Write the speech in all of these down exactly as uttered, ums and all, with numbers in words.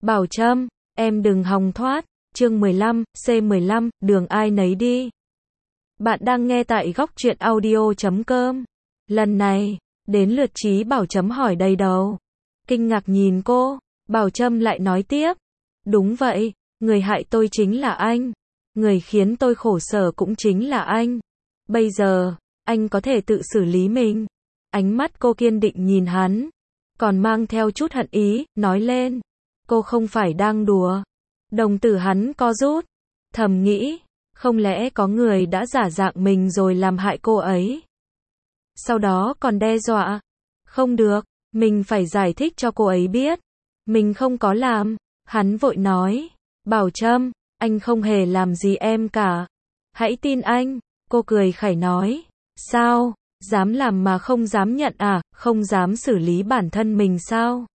Bảo Trâm, em đừng hòng thoát. Chương mười lăm, C mười lăm, đường ai nấy đi. Bạn đang nghe tại góc truyện audio chấm com. Lần này, đến lượt Chí Bảo chấm hỏi đầy đầu. Kinh ngạc nhìn cô, Bảo Trâm lại nói tiếp. Đúng vậy, người hại tôi chính là anh. Người khiến tôi khổ sở cũng chính là anh. Bây giờ, anh có thể tự xử lý mình. Ánh mắt cô kiên định nhìn hắn, còn mang theo chút hận ý, nói lên. Cô không phải đang đùa. Đồng tử hắn co rút, thầm nghĩ, không lẽ có người đã giả dạng mình rồi làm hại cô ấy. Sau đó còn đe dọa. Không được, mình phải giải thích cho cô ấy biết. Mình không có làm. Hắn vội nói, Bảo Trâm, anh không hề làm gì em cả. Hãy tin anh. Cô cười khẩy nói, sao, dám làm mà không dám nhận à, không dám xử lý bản thân mình sao?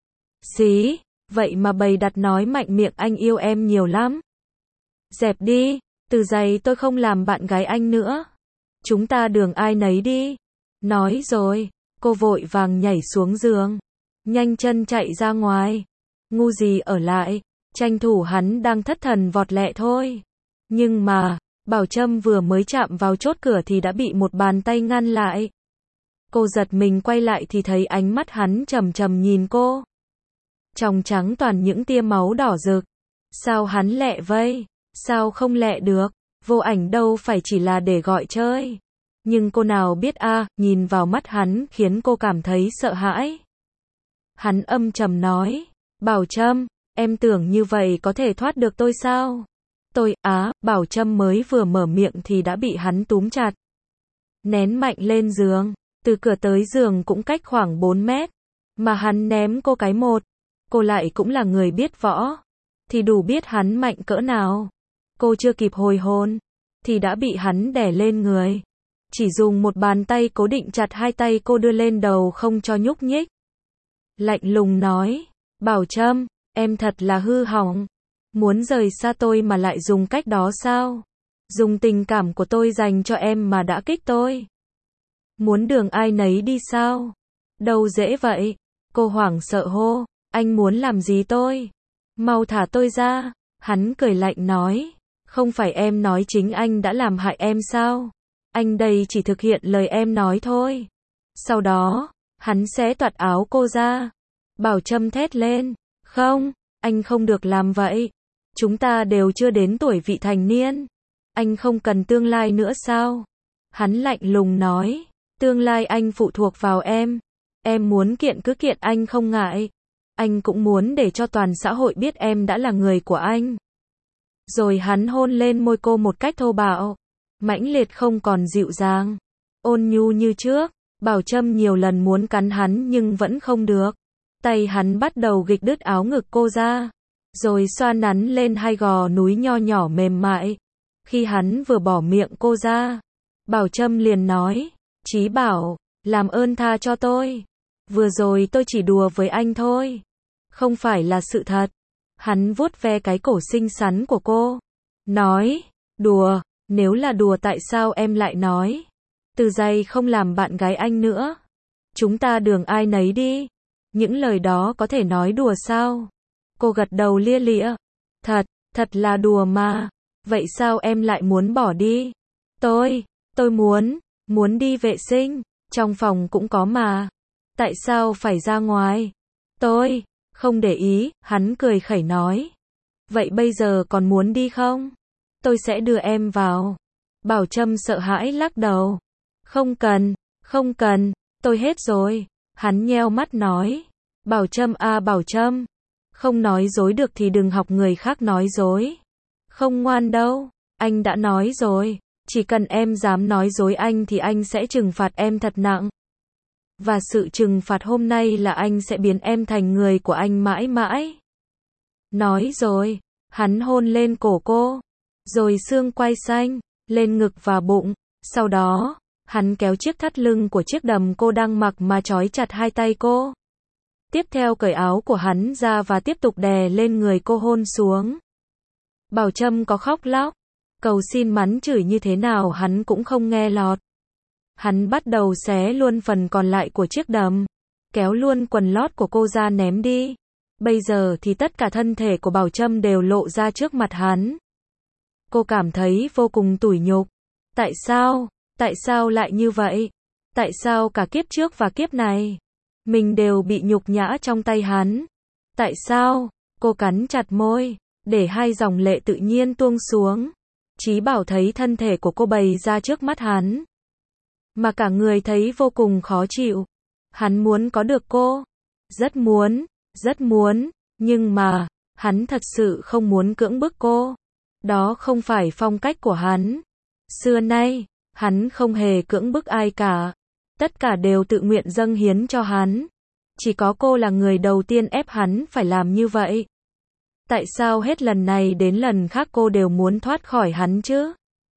Xí, vậy mà bày đặt nói mạnh miệng anh yêu em nhiều lắm. Dẹp đi, từ giây tôi không làm bạn gái anh nữa. Chúng ta đường ai nấy đi. Nói rồi, cô vội vàng nhảy xuống giường, nhanh chân chạy ra ngoài. Ngu gì ở lại, tranh thủ hắn đang thất thần vọt lẹ thôi. Nhưng mà, Bảo Trâm vừa mới chạm vào chốt cửa thì đã bị một bàn tay ngăn lại. Cô giật mình quay lại thì thấy ánh mắt hắn trầm trầm nhìn cô. Tròng trắng toàn những tia máu đỏ rực. Sao hắn lẹ vây? Sao không lẹ được? Vô ảnh đâu phải chỉ là để gọi chơi. Nhưng cô nào biết a, à, nhìn vào mắt hắn khiến cô cảm thấy sợ hãi. Hắn âm trầm nói, Bảo Trâm, em tưởng như vậy có thể thoát được tôi sao? Tôi, á, Bảo Trâm mới vừa mở miệng thì đã bị hắn túm chặt. Nén mạnh lên giường, từ cửa tới giường cũng cách khoảng bốn mét. Mà hắn ném cô cái một. Cô lại cũng là người biết võ. Thì đủ biết hắn mạnh cỡ nào. Cô chưa kịp hồi hồn, thì đã bị hắn đè lên người. Chỉ dùng một bàn tay cố định chặt hai tay cô đưa lên đầu không cho nhúc nhích. Lạnh lùng nói, Bảo Trâm, em thật là hư hỏng. Muốn rời xa tôi mà lại dùng cách đó sao? Dùng tình cảm của tôi dành cho em mà đã kích tôi. Muốn đường ai nấy đi sao? Đâu dễ vậy. Cô hoảng sợ hô, anh muốn làm gì tôi? Mau thả tôi ra. Hắn cười lạnh nói, không phải em nói chính anh đã làm hại em sao? Anh đây chỉ thực hiện lời em nói thôi. Sau đó, hắn xé toạt áo cô ra. Bảo Trâm thét lên, không, anh không được làm vậy. Chúng ta đều chưa đến tuổi vị thành niên. Anh không cần tương lai nữa sao? Hắn lạnh lùng nói, tương lai anh phụ thuộc vào em. Em muốn kiện cứ kiện anh không ngại. Anh cũng muốn để cho toàn xã hội biết em đã là người của anh. Rồi hắn hôn lên môi cô một cách thô bạo, mãnh liệt không còn dịu dàng, ôn nhu như trước. Bảo Trâm nhiều lần muốn cắn hắn nhưng vẫn không được. Tay hắn bắt đầu gịch đứt áo ngực cô ra, rồi xoa nắn lên hai gò núi nho nhỏ mềm mại. Khi hắn vừa bỏ miệng cô ra, Bảo Trâm liền nói, Chí Bảo, làm ơn tha cho tôi. Vừa rồi tôi chỉ đùa với anh thôi. Không phải là sự thật. Hắn vuốt ve cái cổ xinh xắn của cô. Nói, đùa, nếu là đùa tại sao em lại nói? Từ giây không làm bạn gái anh nữa. Chúng ta đường ai nấy đi. Những lời đó có thể nói đùa sao? Cô gật đầu lia lịa. Thật, thật là đùa mà. Vậy sao em lại muốn bỏ đi? Tôi, tôi muốn, muốn đi vệ sinh. Trong phòng cũng có mà. Tại sao phải ra ngoài? Tôi, không để ý, hắn cười khẩy nói. Vậy bây giờ còn muốn đi không? Tôi sẽ đưa em vào. Bảo Trâm sợ hãi lắc đầu. Không cần, không cần, tôi hết rồi. Hắn nheo mắt nói. Bảo Trâm à Bảo Trâm. Không nói dối được thì đừng học người khác nói dối. Không ngoan đâu, anh đã nói rồi. Chỉ cần em dám nói dối anh thì anh sẽ trừng phạt em thật nặng. Và sự trừng phạt hôm nay là anh sẽ biến em thành người của anh mãi mãi. Nói rồi, hắn hôn lên cổ cô, rồi xương quai xanh, lên ngực và bụng. Sau đó, hắn kéo chiếc thắt lưng của chiếc đầm cô đang mặc mà trói chặt hai tay cô. Tiếp theo cởi áo của hắn ra và tiếp tục đè lên người cô hôn xuống. Bảo Trâm có khóc lóc, cầu xin mắng chửi như thế nào hắn cũng không nghe lọt. Hắn bắt đầu xé luôn phần còn lại của chiếc đầm, kéo luôn quần lót của cô ra ném đi. Bây giờ thì tất cả thân thể của Bảo Trâm đều lộ ra trước mặt hắn. Cô cảm thấy vô cùng tủi nhục. Tại sao? Tại sao lại như vậy? Tại sao cả kiếp trước và kiếp này, mình đều bị nhục nhã trong tay hắn? Tại sao? Cô cắn chặt môi, để hai dòng lệ tự nhiên tuôn xuống. Chí Bảo thấy thân thể của cô bày ra trước mắt hắn, mà cả người thấy vô cùng khó chịu. Hắn muốn có được cô. Rất muốn, rất muốn, nhưng mà, hắn thật sự không muốn cưỡng bức cô. Đó không phải phong cách của hắn. Xưa nay, hắn không hề cưỡng bức ai cả. Tất cả đều tự nguyện dâng hiến cho hắn. Chỉ có cô là người đầu tiên ép hắn phải làm như vậy. Tại sao hết lần này đến lần khác cô đều muốn thoát khỏi hắn chứ?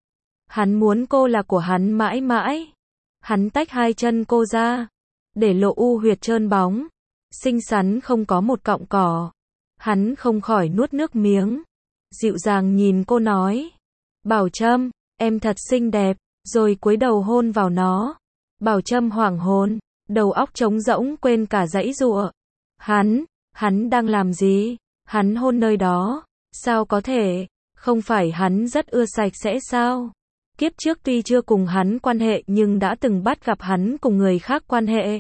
Hắn muốn cô là của hắn mãi mãi. Hắn tách hai chân cô ra, để lộ u huyệt trơn bóng, xinh xắn không có một cọng cỏ. Hắn không khỏi nuốt nước miếng, dịu dàng nhìn cô nói, Bảo Trâm, em thật xinh đẹp, rồi cúi đầu hôn vào nó. Bảo Trâm hoảng hồn, đầu óc trống rỗng quên cả giãy giụa. Hắn, hắn đang làm gì? Hắn hôn nơi đó, sao có thể? Không phải hắn rất ưa sạch sẽ sao? Kiếp trước tuy chưa cùng hắn quan hệ nhưng đã từng bắt gặp hắn cùng người khác quan hệ.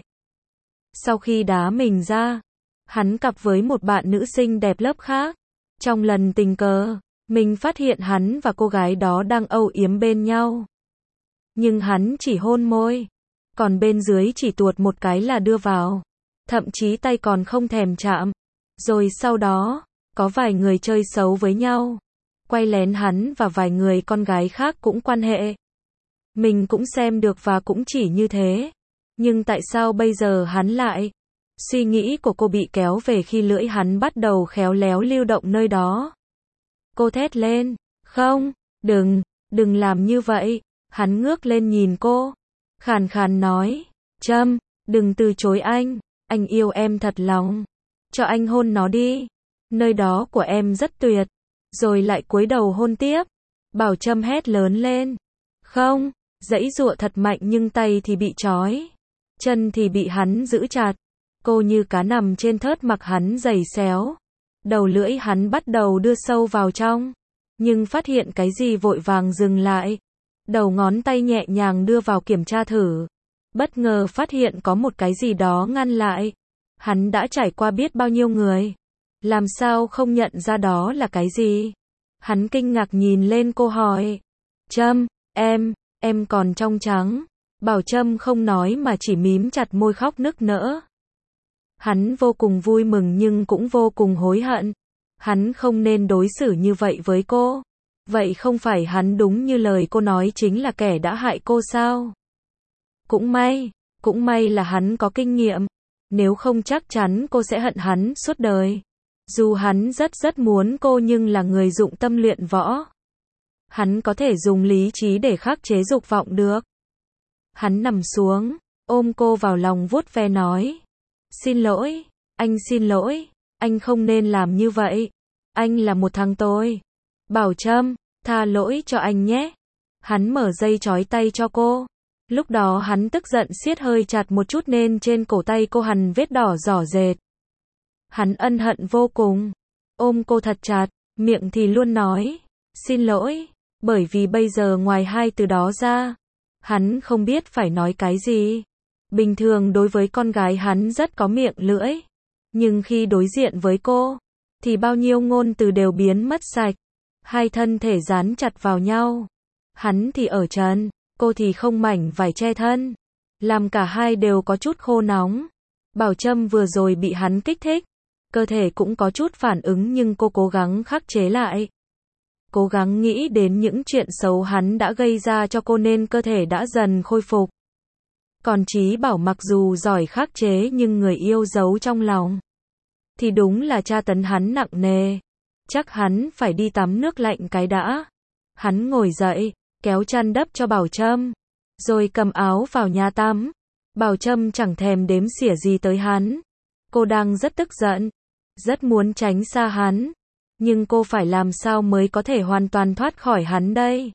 Sau khi đá mình ra, hắn cặp với một bạn nữ sinh đẹp lớp khác. Trong lần tình cờ, mình phát hiện hắn và cô gái đó đang âu yếm bên nhau. Nhưng hắn chỉ hôn môi, còn bên dưới chỉ tuột một cái là đưa vào. Thậm chí tay còn không thèm chạm. Rồi sau đó, có vài người chơi xấu với nhau. Quay lén hắn và vài người con gái khác cũng quan hệ. Mình cũng xem được và cũng chỉ như thế. Nhưng tại sao bây giờ hắn lại? Suy nghĩ của cô bị kéo về khi lưỡi hắn bắt đầu khéo léo lưu động nơi đó. Cô thét lên, không, đừng, đừng làm như vậy. Hắn ngước lên nhìn cô, khàn khàn nói, Trâm, đừng từ chối anh, anh yêu em thật lòng. Cho anh hôn nó đi, nơi đó của em rất tuyệt. Rồi lại cúi đầu hôn tiếp. Bảo Trâm hét lớn lên, không, giãy giụa thật mạnh nhưng tay thì bị trói, chân thì bị hắn giữ chặt. Cô như cá nằm trên thớt mặc hắn giày xéo. Đầu lưỡi hắn bắt đầu đưa sâu vào trong, nhưng phát hiện cái gì vội vàng dừng lại. Đầu ngón tay nhẹ nhàng đưa vào kiểm tra thử. Bất ngờ phát hiện có một cái gì đó ngăn lại. Hắn đã trải qua biết bao nhiêu người, làm sao không nhận ra đó là cái gì? Hắn kinh ngạc nhìn lên cô hỏi, Trâm, em, em còn trong trắng. Bảo Trâm không nói mà chỉ mím chặt môi khóc nức nở. Hắn vô cùng vui mừng nhưng cũng vô cùng hối hận. Hắn không nên đối xử như vậy với cô. Vậy không phải hắn đúng như lời cô nói chính là kẻ đã hại cô sao? Cũng may, cũng may là hắn có kinh nghiệm. Nếu không chắc chắn cô sẽ hận hắn suốt đời. Dù hắn rất rất muốn cô nhưng là người dụng tâm luyện võ. Hắn có thể dùng lý trí để khắc chế dục vọng được. Hắn nằm xuống, ôm cô vào lòng vuốt ve nói. Xin lỗi, anh xin lỗi, anh không nên làm như vậy. Anh là một thằng tồi. Bảo Trâm, tha lỗi cho anh nhé. Hắn mở dây trói tay cho cô. Lúc đó hắn tức giận siết hơi chặt một chút nên trên cổ tay cô hằn vết đỏ rỏ rệt. Hắn ân hận vô cùng, ôm cô thật chặt, miệng thì luôn nói, xin lỗi, bởi vì bây giờ ngoài hai từ đó ra, hắn không biết phải nói cái gì. Bình thường đối với con gái hắn rất có miệng lưỡi, nhưng khi đối diện với cô, thì bao nhiêu ngôn từ đều biến mất sạch. Hai thân thể dán chặt vào nhau. Hắn thì ở trần, cô thì không mảnh vải che thân. Làm cả hai đều có chút khô nóng. Bảo Trâm vừa rồi bị hắn kích thích. Cơ thể cũng có chút phản ứng nhưng cô cố gắng khắc chế lại. Cố gắng nghĩ đến những chuyện xấu hắn đã gây ra cho cô nên cơ thể đã dần khôi phục. Còn Chí Bảo mặc dù giỏi khắc chế nhưng người yêu giấu trong lòng. Thì đúng là tra tấn hắn nặng nề. Chắc hắn phải đi tắm nước lạnh cái đã. Hắn ngồi dậy, kéo chăn đắp cho Bảo Trâm, rồi cầm áo vào nhà tắm. Bảo Trâm chẳng thèm đếm xỉa gì tới hắn. Cô đang rất tức giận, rất muốn tránh xa hắn. Nhưng cô phải làm sao mới có thể hoàn toàn thoát khỏi hắn đây?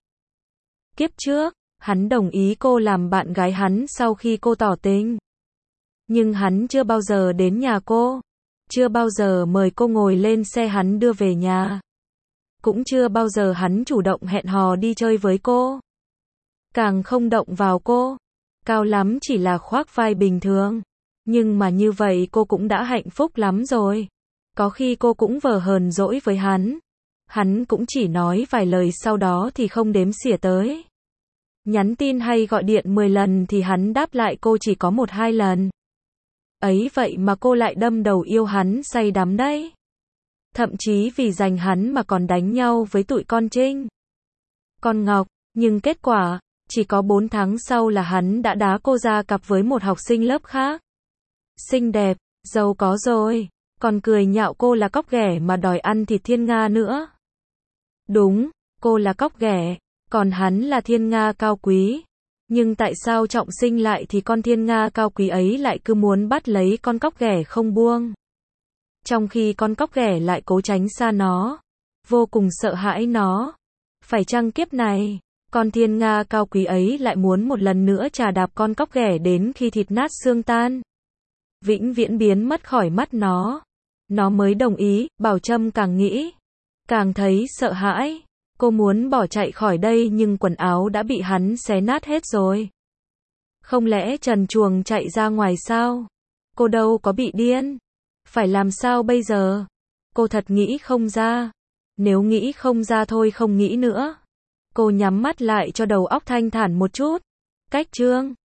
Kiếp trước, hắn đồng ý cô làm bạn gái hắn sau khi cô tỏ tình. Nhưng hắn chưa bao giờ đến nhà cô. chưa bao giờ mời cô ngồi lên xe hắn đưa về nhà. Cũng chưa bao giờ hắn chủ động hẹn hò đi chơi với cô. Càng không động vào cô. Cao lắm chỉ là khoác vai bình thường. Nhưng mà như vậy cô cũng đã hạnh phúc lắm rồi. Có khi cô cũng vờ hờn dỗi với hắn. Hắn cũng chỉ nói vài lời sau đó thì không đếm xỉa tới. Nhắn tin hay gọi điện mười lần thì hắn đáp lại cô chỉ có một hai lần. Ấy vậy mà cô lại đâm đầu yêu hắn say đắm đấy. Thậm chí vì giành hắn mà còn đánh nhau với tụi con Trinh, con Ngọc. Nhưng kết quả, chỉ có bốn tháng sau là hắn đã đá cô ra cặp với một học sinh lớp khác. Xinh đẹp, giàu có rồi. Còn cười nhạo cô là cóc ghẻ mà đòi ăn thịt thiên nga nữa. Đúng, cô là cóc ghẻ, còn hắn là thiên nga cao quý. Nhưng tại sao Trọng Sinh lại thì con thiên nga cao quý ấy lại cứ muốn bắt lấy con cóc ghẻ không buông? Trong khi con cóc ghẻ lại cố tránh xa nó, vô cùng sợ hãi nó. Phải chăng kiếp này, con thiên nga cao quý ấy lại muốn một lần nữa trà đạp con cóc ghẻ đến khi thịt nát xương tan, vĩnh viễn biến mất khỏi mắt nó. Nó mới đồng ý. Bảo Trâm càng nghĩ, càng thấy sợ hãi. Cô muốn bỏ chạy khỏi đây nhưng quần áo đã bị hắn xé nát hết rồi. Không lẽ trần truồng chạy ra ngoài sao? Cô đâu có bị điên. Phải làm sao bây giờ? Cô thật nghĩ không ra. Nếu nghĩ không ra thôi không nghĩ nữa. Cô nhắm mắt lại cho đầu óc thanh thản một chút. Cách chương